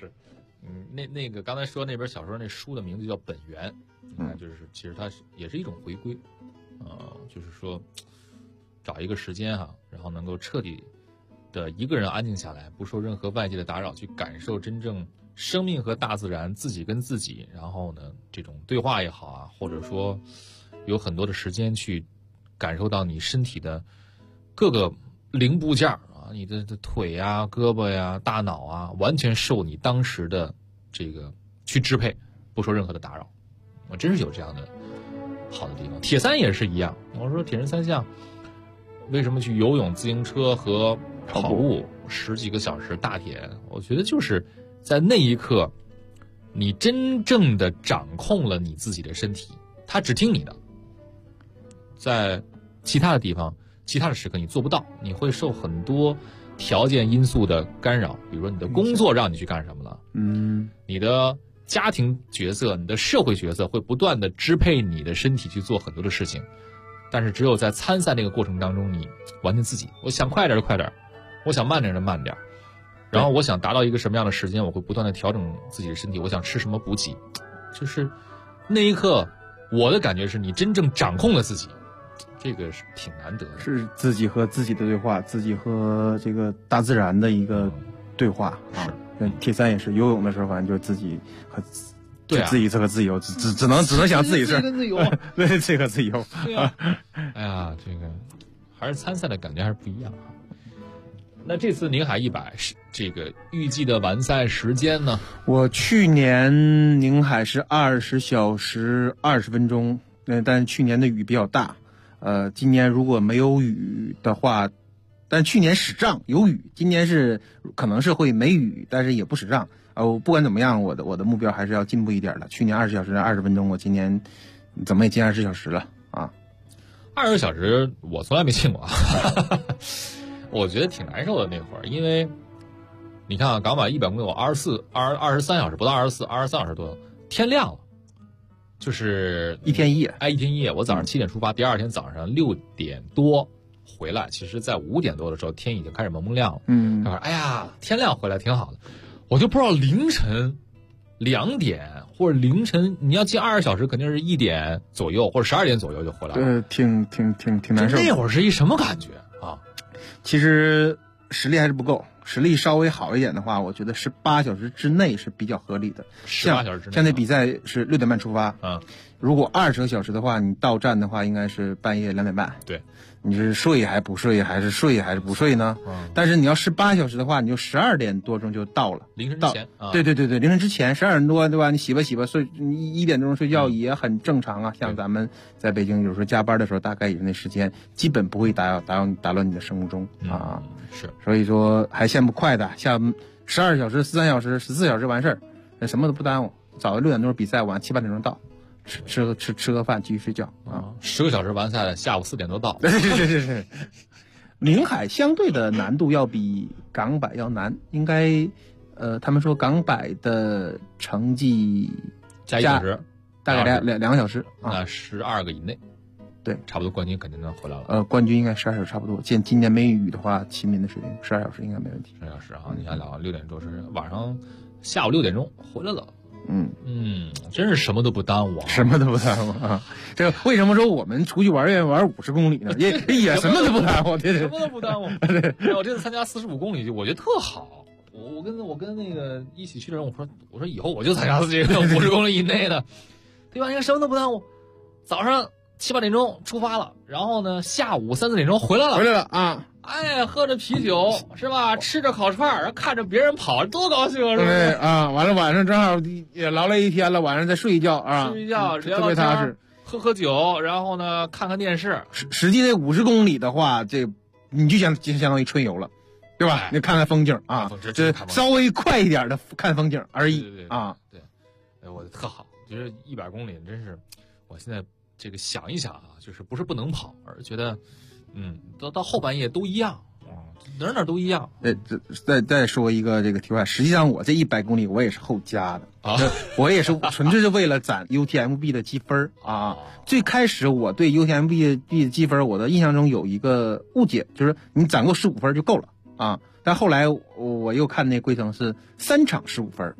那个刚才说那本小说那书的名字叫《本源》，就是其实它也是一种回归，就是说找一个时间然后能够彻底的一个人安静下来，不受任何外界的打扰，去感受真正生命和大自然，自己跟自己，然后呢这种对话也好或者说有很多的时间去感受到你身体的各个零部件你的腿呀、胳膊呀、大脑完全受你当时的这个去支配，不受任何的打扰。我真是有这样的好的地方。铁三也是一样，我说铁人三项为什么去游泳、自行车和跑步10几个小时大铁？我觉得就是在那一刻，你真正的掌控了你自己的身体，它只听你的。在其他的地方、其他的时刻你做不到，你会受很多条件因素的干扰，比如说你的工作让你去干什么了，你的家庭角色、你的社会角色会不断的支配你的身体去做很多的事情，但是只有在参赛那个过程当中，你完全自己，我想快点就快点，我想慢点就慢点，然后我想达到一个什么样的时间，我会不断的调整自己的身体，我想吃什么补给，就是那一刻我的感觉是你真正掌控了自己，这个是挺难得的， 是自己和自己的对话，自己和这个大自然的一个对话铁三也是，游泳的时候反正就是自己和自己和自由，只能想自己事，对，这个自由。 对啊，哎呀，这个还是参赛的感觉还是不一样。那这次宁海100是这个预计的完赛时间呢？ 我去年宁海是20小时20分钟，但是去年的雨比较大，今年如果没有雨的话，但去年使仗有雨，今年可能是会没雨，但是也不使仗。不管怎么样，我的目标还是要进步一点的。去年20小时20分钟，我今年怎么也进20小时了啊 ！20小时我从来没进过，我觉得挺难受的那会儿，因为你看港版100公里我23小时不到23小时多，天亮了，就是一天一夜， 一天一夜。我早上7点出发，第二天早上6点多回来，其实在5点多的时候天已经开始蒙蒙亮了。哎呀，天亮回来挺好的。我就不知道凌晨2点或者凌晨你要进20小时，肯定是1点左右或者12点左右就回来了。 挺难受。 那会儿是一什么感觉啊？ 其实实力还是不够，实力稍微好一点的话，我觉得18小时之内是比较合理的。 18小时之内， 像那比赛是6点半出发，如果20个小时的话，你到站的话应该是半夜2点半。 对。 你是睡还不睡，还是睡还是不睡呢？但是你要18小时的话，你就12点多钟就到了。 凌晨之前， 对，凌晨之前12点多，对吧？你洗吧睡，1点钟睡觉也很正常啊。像咱们在北京有时候加班的时候，大概也是那时间，基本不会打乱你的生物钟啊。 是， 所以说还嫌不快的，像12小时、13小时、14小时完事儿，那什么都不耽误。早上6点钟比赛，晚上7、8点钟到。吃个饭继续睡觉啊 ！10个小时完赛的，下午4点多到。 是。宁海相对的难度要比港百要难，应该他们说港百的成绩加1小时， 大概2个小时那12个以内， 对， 差不多冠军肯定能回来了。 冠军应该12小时差不多。今年没雨的话，秦民的水平12小时应该没问题。 12小时你想6点多是晚上下午6点钟回来了。真是什么都不耽误， 什么都不耽误啊！这个为什么说我们出去玩愿意玩50公里呢？也什么都不耽误，对， 什么都不耽误。我这次参加45公里，我觉得特好。我跟那个一起去的人，我说以后我就参加这个50公里以内的，对吧？你看什么都不耽误，早上7、8点钟出发了，然后呢下午3、4点钟回来了啊！ 哎，喝着啤酒是吧？吃着烤串，看着别人跑，多高兴啊！是不是？ 对啊，完了晚上正好也劳累一天了，晚上再睡一觉啊， 睡一觉， 特别踏实。 喝酒，然后呢看看电视。 实际那50公里的话，这你就相当于春游了，对吧？你看看风景啊，这稍微快一点的看风景而已啊。 对，哎，我特好，觉得100公里真是，我现在这个想一想啊，就是不是不能跑，而是觉得。到后半夜都一样哪都一样。 再说一个这个题外，实际上我这100公里我也是后加的啊，我也是纯粹是为了攒 UTMB 的积分啊。最开始我对 UTMB 的积分，我的印象中有一个误解，就是你攒够15分就够了啊。但后来我又看那规程是3场15分，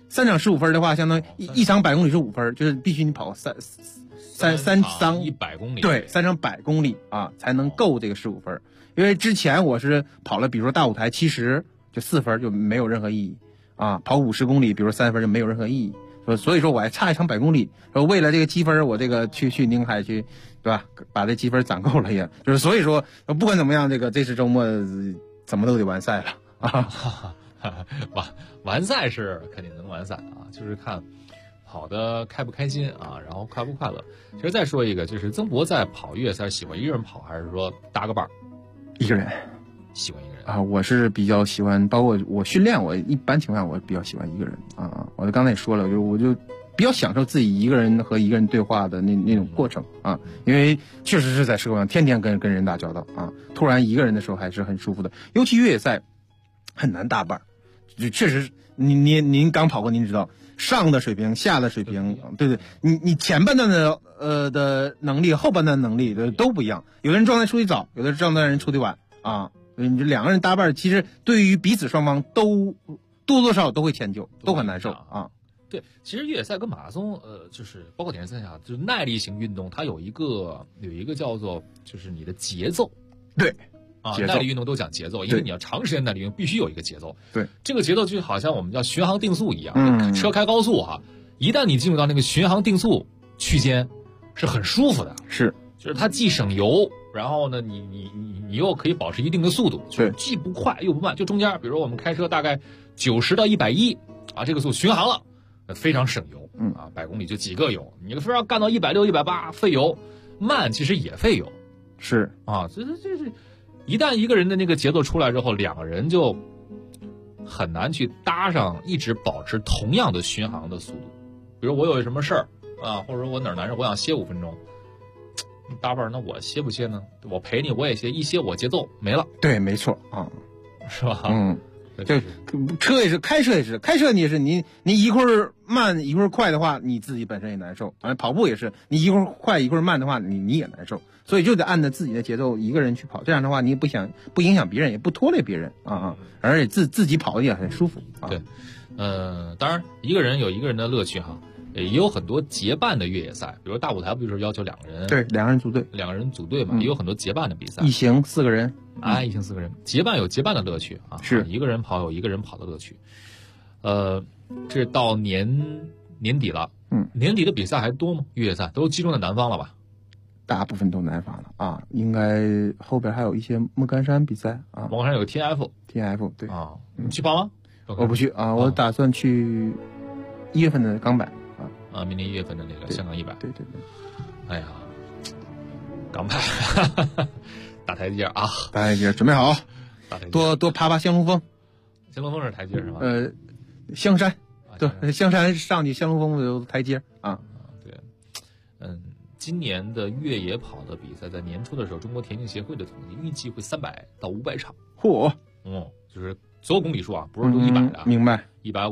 3场15分的话，相当于一场100公里是5分，就是必须你跑3场 100公里， 对，3场100公里啊才能够这个15分。因为之前我是跑了，比如说大舞台70就4分就没有任何意义啊，跑50公里，比如3分就没有任何意义。所以说我还差一场100公里，为了这个积分，我这个去宁海去，对吧？把这积分攒够了也，就是所以说不管怎么样，这次周末怎么都得完赛了啊。 完赛是肯定能完赛啊，就是看跑的开不开心啊，然后快不快乐。其实再说一个，就是曾博在跑越野赛喜欢一个人跑，还是说搭个伴儿？ 一个人。 喜欢一个人啊，我是比较喜欢，包括我训练，我一般情况下我比较喜欢一个人啊。我刚才也说了，我就比较享受自己一个人和一个人对话的那种过程啊，因为确实是在社会上天天跟人打交道啊，突然一个人的时候还是很舒服的。尤其越野赛很难搭伴，就确实您刚跑过，您知道上的水平下的水平，对，你前半段的能力，后半段的能力都不一样，有的人状态出去早，有的状态人出去晚啊。你这两个人搭伴，其实对于彼此双方都多多少少都会迁就，都很难受啊。 对，其实越野赛跟马拉松，就是包括田径赛啊，就是耐力型运动，它有一个叫做就是你的节奏。 对， 啊，耐力运动都讲节奏，因为你要长时间耐力运动必须有一个节奏。 对， 这个节奏就好像我们叫巡航定速一样，车开高速哈，一旦你进入到那个巡航定速区间，是很舒服的。 是， 就是它既省油。然后呢，你又可以保持一定的速度，就是既不快又不慢，就中间，比如我们开车大概90到110啊，这个速度巡航了，非常省油，啊，100公里就几个油，你非要干到160、180费油，慢其实也费油， 是啊，这是一旦一个人的那个节奏出来之后，两个人就很难去搭上，一直保持同样的巡航的速度。比如我有什么事儿啊，或者我哪儿难受，我想歇5分钟。搭伴，那我歇不歇呢？我陪你，我也歇，一歇我节奏没了。 对，没错啊， 是吧？ 就车也是，开车也是，开车你也是，你一会儿慢一会儿快的话，你自己本身也难受。跑步也是，你一会儿快一会儿慢的话，你也难受。所以就得按照自己的节奏一个人去跑，这样的话你也不影响别人，也不拖累别人啊，而且自己跑也很舒服啊。 对，当然一个人有一个人的乐趣哈。也有很多结伴的越野赛，比如大舞台，不就是要求2个人？ 对，2个人组队 ，2个人组队嘛，也有很多结伴的比赛。 一行4个人， 一行4个人，结伴有结伴的乐趣啊， 是一个人跑有一个人跑的乐趣。这到年底了，年底的比赛还多吗？越野赛都集中在南方了吧？ 大部分都南方了啊，应该后边还有一些莫干山比赛啊。 莫干山有个 TNF 对啊，你去跑吗？ 我不去啊，我打算去1月份的港百。 明年1月份的那个香港100， 对。 哎呀，港百大台阶啊， 大台阶准备好，多爬香龙峰。 香龙峰是台阶是吧？ 香山，对，香山上去香龙峰有台阶啊。 对，今年的越野跑的比赛在年初的时候，中国田径协会的统计预计会300到500场。 嚯， 就是所有公里数啊，不是都100的， 明白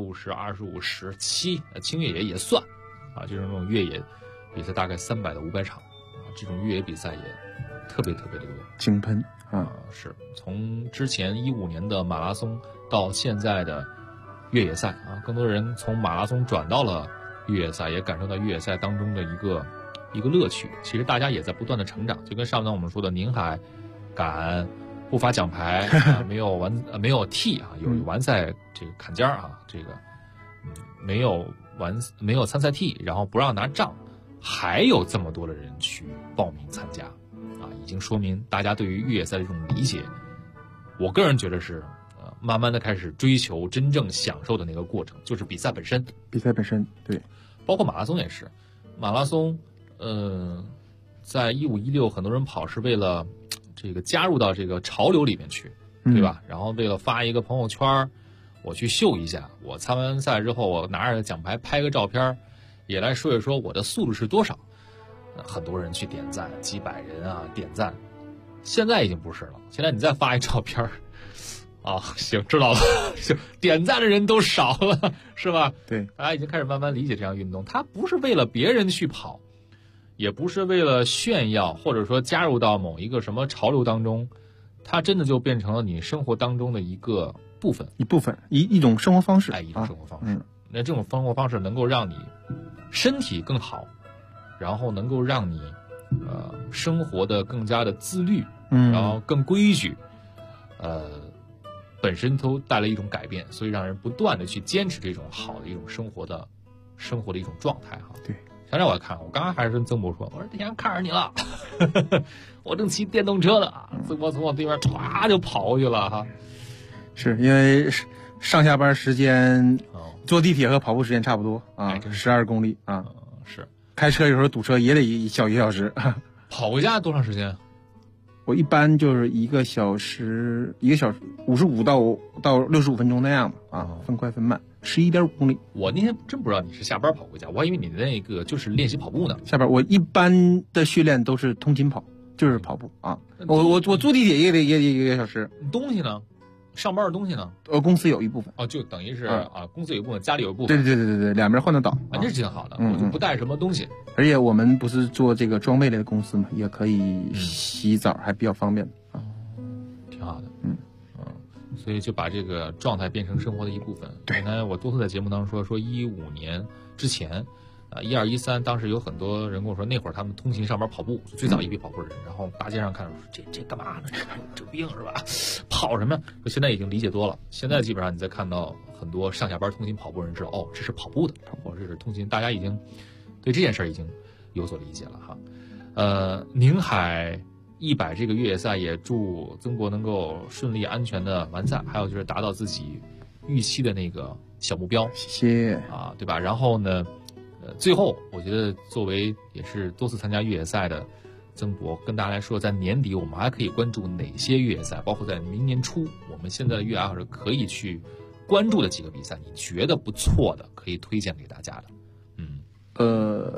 ？150、25、17，轻越野也算。啊，这种越野比赛大概300到500场，啊，这种越野比赛也特别的多， 井喷啊， 是从之前15年的马拉松到现在的越野赛啊，更多人从马拉松转到了越野赛，也感受到越野赛当中的一个乐趣。其实大家也在不断的成长，就跟上段我们说的宁海赶不发奖牌没有T 啊，有完赛这个坎肩啊，这个没有参赛 T， 然后不让拿杖，还有这么多的人去报名参加，啊，已经说明大家对于越野赛的这种理解，我个人觉得是慢慢的开始追求真正享受的那个过程，就是比赛本身。 对， 包括马拉松也是，马拉松，在15、16，很多人跑是为了这个加入到这个潮流里面去，对吧？然后为了发一个朋友圈。我去秀一下，我参完赛之后，我拿着奖牌拍个照片，也来说一说我的速度是多少。很多人去点赞，几百人啊点赞。现在已经不是了，现在你再发一照片，啊，行，知道了，行，点赞的人都少了，是吧？ 对， 大家已经开始慢慢理解这项运动，它不是为了别人去跑，也不是为了炫耀，或者说加入到某一个什么潮流当中，它真的就变成了你生活当中的一部分， 一种生活方式， 一种生活方式。 那这种生活方式能够让你身体更好，然后能够让你生活的更加的自律，然后更规矩，本身都带来一种改变，所以让人不断的去坚持这种好的一种生活的一种状态哈。 对， 前两我看，我刚刚还是跟曾博说，我说那天看着你了，我正骑电动车呢，曾博从我对面唰就跑过去了哈。 是因为上下班时间坐地铁和跑步时间差不多啊，12公里啊。 是。 开车有时候堵车也得1小时。 跑回家多长时间？ 我一般就是1个小时55到65分钟那样吧，啊，分快分慢，11.5公里。 我那天真不知道你是下班跑回家，我还以为你的那个就是练习跑步呢。 下班我一般的训练都是通勤跑，就是跑步啊。我坐地铁也得1个小时。 东西呢？上班的东西呢？ 公司有一部分。 就等于是公司有一部分，家里有一部分。 对，两边换得到。 这是挺好的，我就不带什么东西。 而且我们不是做这个装备类的公司嘛，也可以洗澡，还比较方便啊。 挺好的，所以就把这个状态变成生活的一部分。对，刚才我多次在节目当中说15年之前。12、13，当时有很多人跟我说，那会儿他们通勤上班跑步，最早一批跑步的人，然后大街上看说这干嘛呢？这病是吧？跑什么呀？现在已经理解多了。现在基本上你再看到很多上下班通勤跑步的人，知道这是跑步的，这是通勤，大家已经对这件事已经有所理解了哈。宁海100这个越野赛也祝曾博能够顺利安全的完赛，还有就是达到自己预期的那个小目标。 谢谢啊，对吧？然后呢？最后，我觉得作为也是多次参加越野赛的曾博，跟大家来说，在年底我们还可以关注哪些越野赛，包括在明年初，我们现在的越野爱好者可以去关注的几个比赛，你觉得不错的，可以推荐给大家的。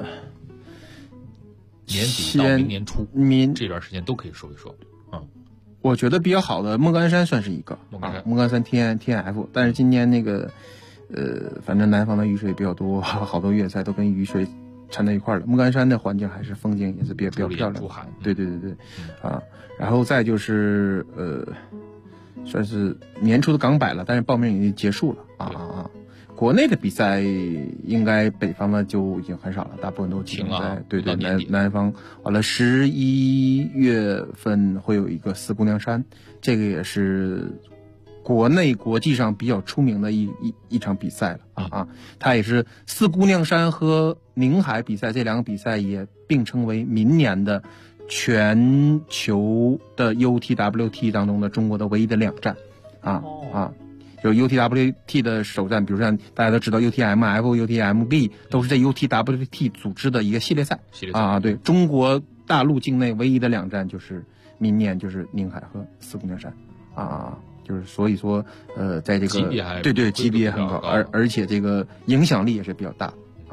年底到明年初这段时间都可以说一说。 我觉得比较好的莫干山算是一个，莫干山 TNF， 但是今年那个。反正南方的雨水比较多，好多越野赛都跟雨水掺在一块了。莫干山的环境还是风景也是比较漂亮。对，然后再就是算是年初的港百了，但是报名已经结束了啊。国内的比赛应该北方的就已经很少了，大部分都停在对南方。完了11月份会有一个四姑娘山，这个也是。国内国际上比较出名的一场比赛了它也是四姑娘山和宁海比赛这2个比赛也并称为明年的全球的 UTWT 当中的中国的唯一的2站有 UTWT 的首站，比如像大家都知道 UTMF、UTMB 都是这 UTWT 组织的一个系列赛对，中国大陆境内唯一的2站就是明年就是宁海和四姑娘山就是所以说，在这个级别很高，而且这个影响力也是比较大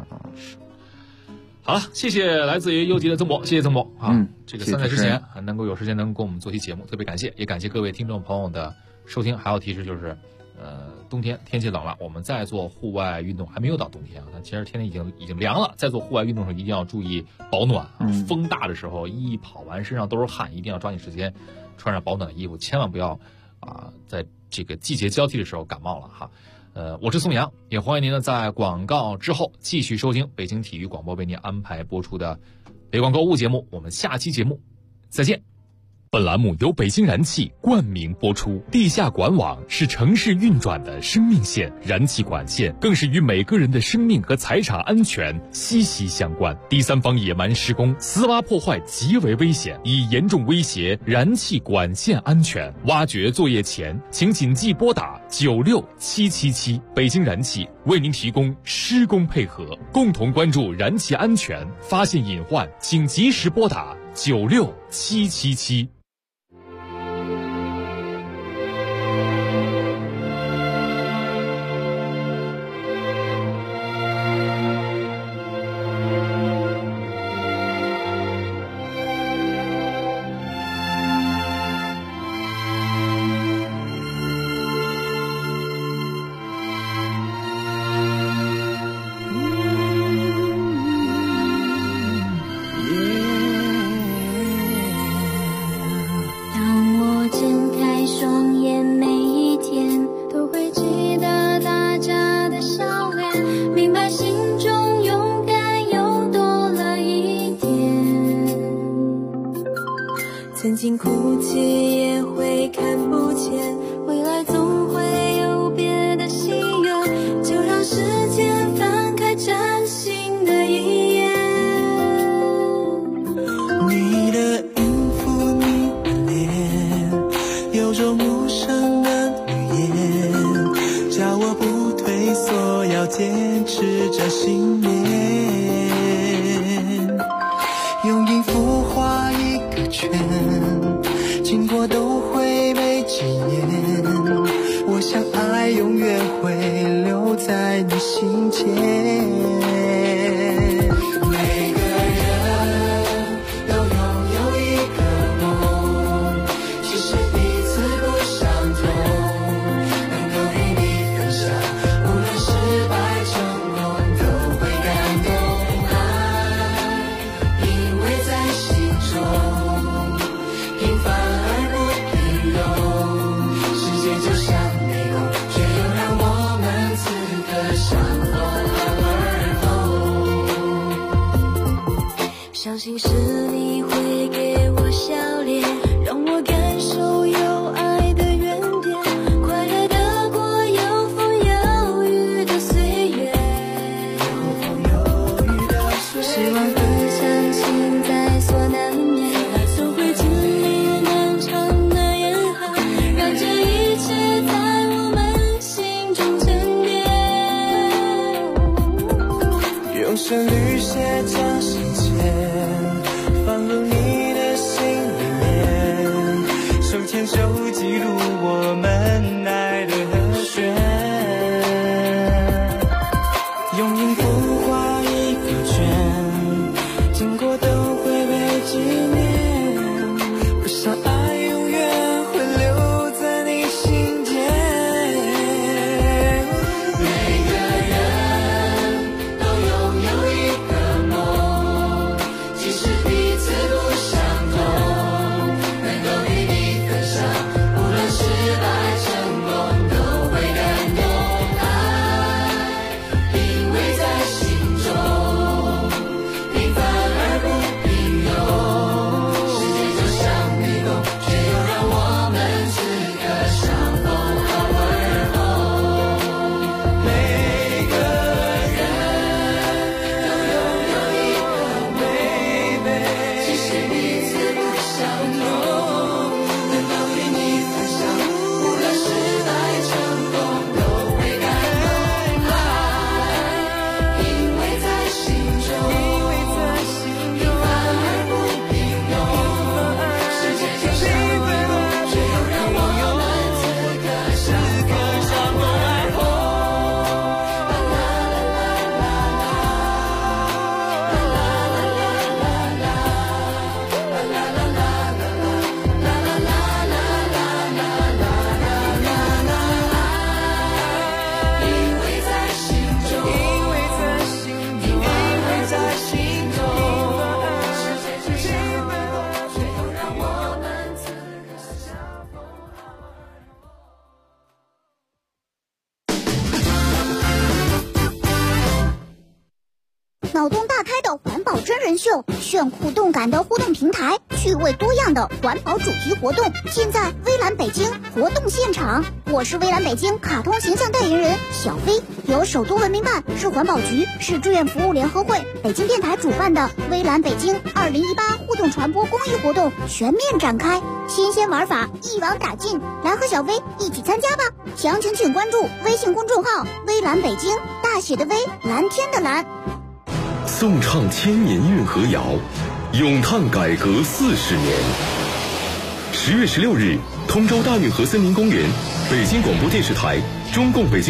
好了，谢谢来自于优级的曾博，谢谢曾博这个3赛之前还能够有时间能跟我们做期节目，特别感谢，也感谢各位听众朋友的收听。还有提示就是，冬天天气冷了，我们再做户外运动，还没有到冬天但其实天气已经凉了，在做户外运动的时候一定要注意保暖风大的时候，一跑完身上都是汗，一定要抓紧时间穿上保暖的衣服，千万不要。在这个季节交替的时候感冒了哈，我是宋阳，也欢迎您呢在广告之后继续收听北京体育广播为您安排播出的北广购物节目，我们下期节目再见。 本栏目由北京燃气冠名播出。地下管网是城市运转的生命线，燃气管线更是与每个人的生命和财产安全息息相关。第三方野蛮施工、私挖破坏极为危险，已严重威胁燃气管线安全。挖掘作业前，请谨记拨打96777。北京燃气为您提供施工配合，共同关注燃气安全，发现隐患，请及时拨打96777。 曾经哭泣也会看不见，未来总会有别的心愿，就让时间翻开崭新的一页。 你的音符，你的脸，有种无声的语言，叫我不退缩，要坚持着信念。用音符画一个圈，经过都会被纪念。我想爱永远会留在你心间。每个人都拥有一个梦，其实彼此不相同，能够与你分享，无论失败成功都会感动。爱因为在心中平凡而不平庸，世界就像迷宫，却又让我们此刻相逢而后。 相信是你会给我笑脸，让我感受有爱的原点，快乐的过有风有雨的岁月。希望分享现在所难免，都会经历漫长的严寒，让这一切在我们心中沉淀。 用旋律写张信笺，放入你的心里面，手牵手记录我们爱的和弦。用音符画一个圈，经过都会被纪念。我想爱永远会留在你心间。每个人都拥有一个梦，即使彼此不相同，能够与你分享，无论失败成功都会感动。爱因为在心中平凡而不平庸，世界就像迷宫，却又让我们此刻相逢而后。每个人都拥有一个 baby， 即使彼此不相同，能够与你分享，无论失败成功都会感动。爱因为在心中平凡而不平庸，世界就像迷宫，却又让我们此刻相逢而后。因为在心中，因为在心中，世界就像迷宫，却又让我们此刻相逢。 脑洞大开的环保真人秀，炫酷动感的互动平台，趣味多样的环保主题活动，尽在微蓝北京活动现场。我是微蓝北京卡通形象代言人小飞，由首都文明办、市环保局、市志愿服务联合会、北京电台主办的微蓝北京2018互动传播公益活动全面展开，新鲜玩法一网打尽，来和小飞一起参加吧！详情请关注微信公众号微蓝北京，大写的微，蓝天的蓝。 颂唱千年运河谣，咏叹改革40年。10月16日，通州大运河森林公园，北京广播电视台、中共北京